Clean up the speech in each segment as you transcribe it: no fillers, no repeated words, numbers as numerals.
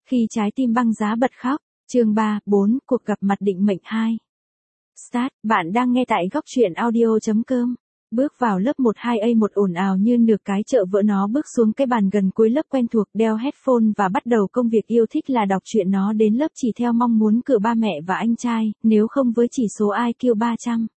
Khi trái tim băng giá bật khóc, chương 3, 4, cuộc gặp mặt định mệnh 2. Start, bạn đang nghe tại góc truyện audio.com. Bước vào lớp 12A1 ồn ào như nửa cái chợ vỡ, nó bước xuống cái bàn gần cuối lớp quen thuộc, đeo headphone và bắt đầu công việc yêu thích là đọc truyện. Nó đến lớp chỉ theo mong muốn của ba mẹ và anh trai, nếu không với chỉ số IQ 300.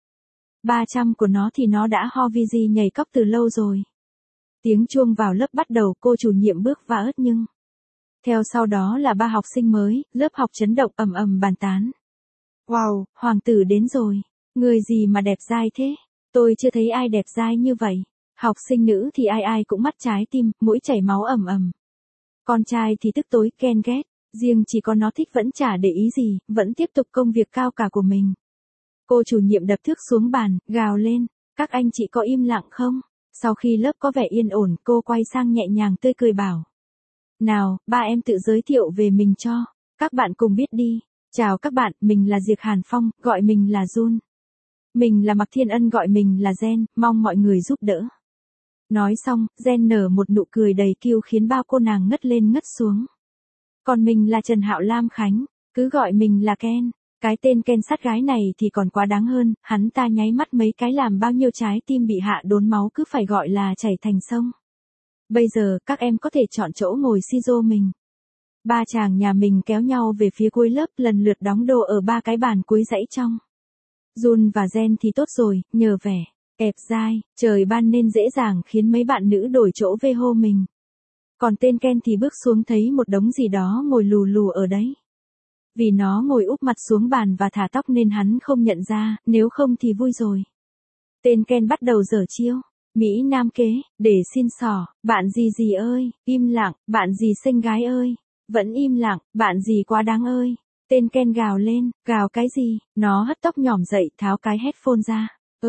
300 của nó thì nó đã ho vi di nhảy cóc từ lâu rồi. Tiếng chuông vào lớp bắt đầu, cô chủ nhiệm bước vào ớt nhưng. Theo sau đó là 3 học sinh mới, lớp học chấn động ầm ầm bàn tán. Wow, hoàng tử đến rồi. Người gì mà đẹp dai thế? Tôi chưa thấy ai đẹp dai như vậy. Học sinh nữ thì ai ai cũng mắt trái tim, mũi chảy máu ầm ầm. Con trai thì tức tối ghen ghét, riêng chỉ có nó thích vẫn chả để ý gì, vẫn tiếp tục công việc cao cả của mình. Cô chủ nhiệm đập thước xuống bàn, gào lên, các anh chị có im lặng không? Sau khi lớp có vẻ yên ổn, cô quay sang nhẹ nhàng tươi cười bảo. Nào, ba em tự giới thiệu về mình cho các bạn cùng biết đi. Chào các bạn, mình là Diệp Hàn Phong, gọi mình là Jun. Mình là Mạc Thiên Ân, gọi mình là Gen, mong mọi người giúp đỡ. Nói xong, Gen nở một nụ cười đầy kiêu khiến bao cô nàng ngất lên ngất xuống. Còn mình là Trần Hạo Lam Khánh, cứ gọi mình là Ken. Cái tên Ken sát gái này thì còn quá đáng hơn, hắn ta nháy mắt mấy cái làm bao nhiêu trái tim bị hạ đốn máu cứ phải gọi là chảy thành sông. Bây giờ, các em có thể chọn chỗ ngồi Shizo mình. Ba chàng nhà mình kéo nhau về phía cuối lớp, lần lượt đóng đồ ở 3 cái bàn cuối dãy trong. Jun và Gen thì tốt rồi, nhờ vẻ đẹp dai, trời ban nên dễ dàng khiến mấy bạn nữ đổi chỗ về hô mình. Còn tên Ken thì bước xuống thấy một đống gì đó ngồi lù lù ở đấy. Vì nó ngồi úp mặt xuống bàn và thả tóc nên hắn không nhận ra, nếu không thì vui rồi. Tên Ken bắt đầu giở chiêu. Mỹ Nam kế, để xin xỏ, bạn gì gì ơi, im lặng, bạn gì xinh gái ơi, vẫn im lặng, bạn gì quá đáng ơi. Tên Ken gào lên, gào cái gì, nó hất tóc nhỏm dậy tháo cái headphone ra.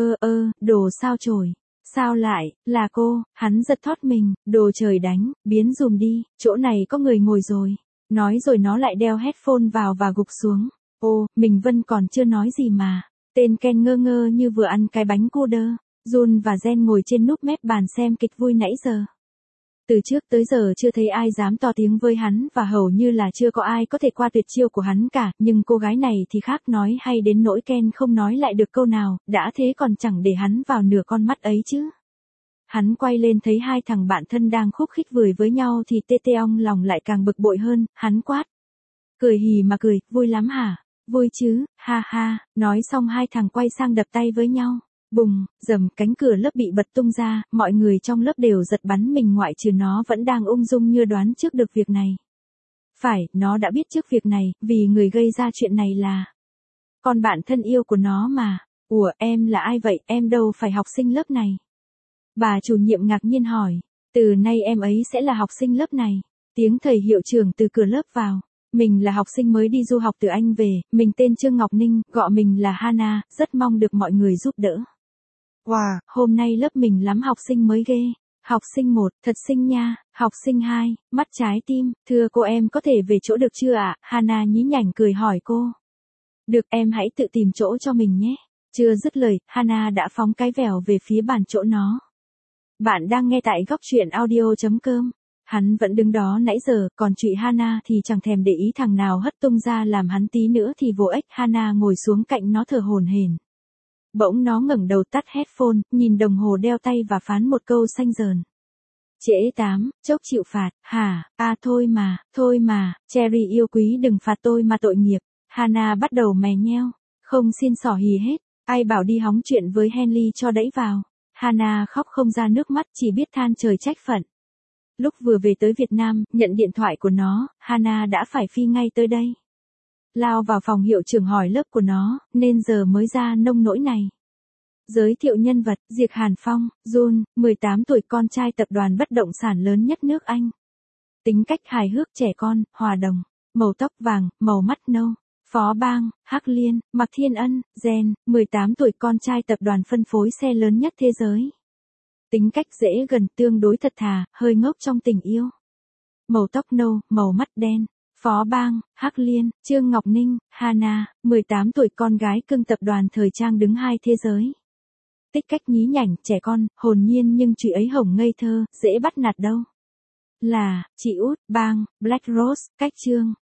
Đồ sao chổi, sao lại, là cô, hắn giật thót mình, đồ trời đánh, biến dùm đi, chỗ này có người ngồi rồi. Nói rồi nó lại đeo headphone vào và gục xuống. Ô, mình Vân còn chưa nói gì mà. Tên Ken ngơ ngơ như vừa ăn cái bánh cô đơ. Jun và Gen ngồi trên núp mép bàn xem kịch vui nãy giờ. Từ trước tới giờ chưa thấy ai dám to tiếng với hắn và hầu như là chưa có ai có thể qua tuyệt chiêu của hắn cả, nhưng cô gái này thì khác, nói hay đến nỗi Ken không nói lại được câu nào, đã thế còn chẳng để hắn vào nửa con mắt ấy chứ. Hắn quay lên thấy 2 thằng bạn thân đang khúc khích vười với nhau thì tê tê ong lòng lại càng bực bội hơn, hắn quát. Cười hì mà cười, vui lắm hả? Vui chứ, ha ha, nói xong 2 thằng quay sang đập tay với nhau. Bùng, dầm, cánh cửa lớp bị bật tung ra, mọi người trong lớp đều giật bắn mình ngoại trừ nó vẫn đang ung dung như đoán trước được việc này. Phải, nó đã biết trước việc này, vì người gây ra chuyện này là con bạn thân yêu của nó mà. Ủa, em là ai vậy, em đâu phải học sinh lớp này. Bà chủ nhiệm ngạc nhiên hỏi, từ nay em ấy sẽ là học sinh lớp này. Tiếng thầy hiệu trưởng từ cửa lớp vào. Mình là học sinh mới đi du học từ Anh về, mình tên Trương Ngọc Ninh, gọi mình là Hana, rất mong được mọi người giúp đỡ. Wow, hôm nay lớp mình lắm học sinh mới ghê. Học sinh 1, thật xinh nha. Học sinh 2, mắt trái tim, thưa cô em có thể về chỗ được chưa ạ? Hana nhí nhảnh cười hỏi cô. Được, em hãy tự tìm chỗ cho mình nhé. Chưa dứt lời, Hana đã phóng cái vèo về phía bàn chỗ nó. Bạn đang nghe tại góc truyện audio.com. Hắn vẫn đứng đó nãy giờ, còn chị Hana thì chẳng thèm để ý thằng nào hất tung ra làm hắn tí nữa thì vô ích. Hana ngồi xuống cạnh nó thở hổn hển. Bỗng nó ngẩng đầu tắt headphone, nhìn đồng hồ đeo tay và phán một câu xanh dờn. Trễ 8, chốc chịu phạt, hả, thôi mà, Cherry yêu quý đừng phạt tôi mà tội nghiệp. Hana bắt đầu mè nheo, không xin xỏ hì hết, ai bảo đi hóng chuyện với Henley cho đẩy vào. Hana khóc không ra nước mắt, chỉ biết than trời trách phận. Lúc vừa về tới Việt Nam, nhận điện thoại của nó, Hana đã phải phi ngay tới đây. Lao vào phòng hiệu trưởng hỏi lớp của nó, nên giờ mới ra nông nỗi này. Giới thiệu nhân vật, Diệp Hàn Phong, Jun, 18 tuổi, con trai tập đoàn bất động sản lớn nhất nước Anh. Tính cách hài hước trẻ con, hòa đồng, màu tóc vàng, màu mắt nâu. Phó Bang, Hắc Liên, Mạc Thiên Ân, Gen, 18 tuổi, con trai tập đoàn phân phối xe lớn nhất thế giới. Tính cách dễ gần, tương đối thật thà, hơi ngốc trong tình yêu. Màu tóc nâu, màu mắt đen. Phó Bang, Hắc Liên, Trương Ngọc Ninh, Hana, 18 tuổi, con gái cưng tập đoàn thời trang đứng 2 thế giới. Tích cách nhí nhảnh, trẻ con, hồn nhiên nhưng chị ấy hổng ngây thơ, dễ bắt nạt đâu. Là, chị út, bang, Black Rose, cách chương.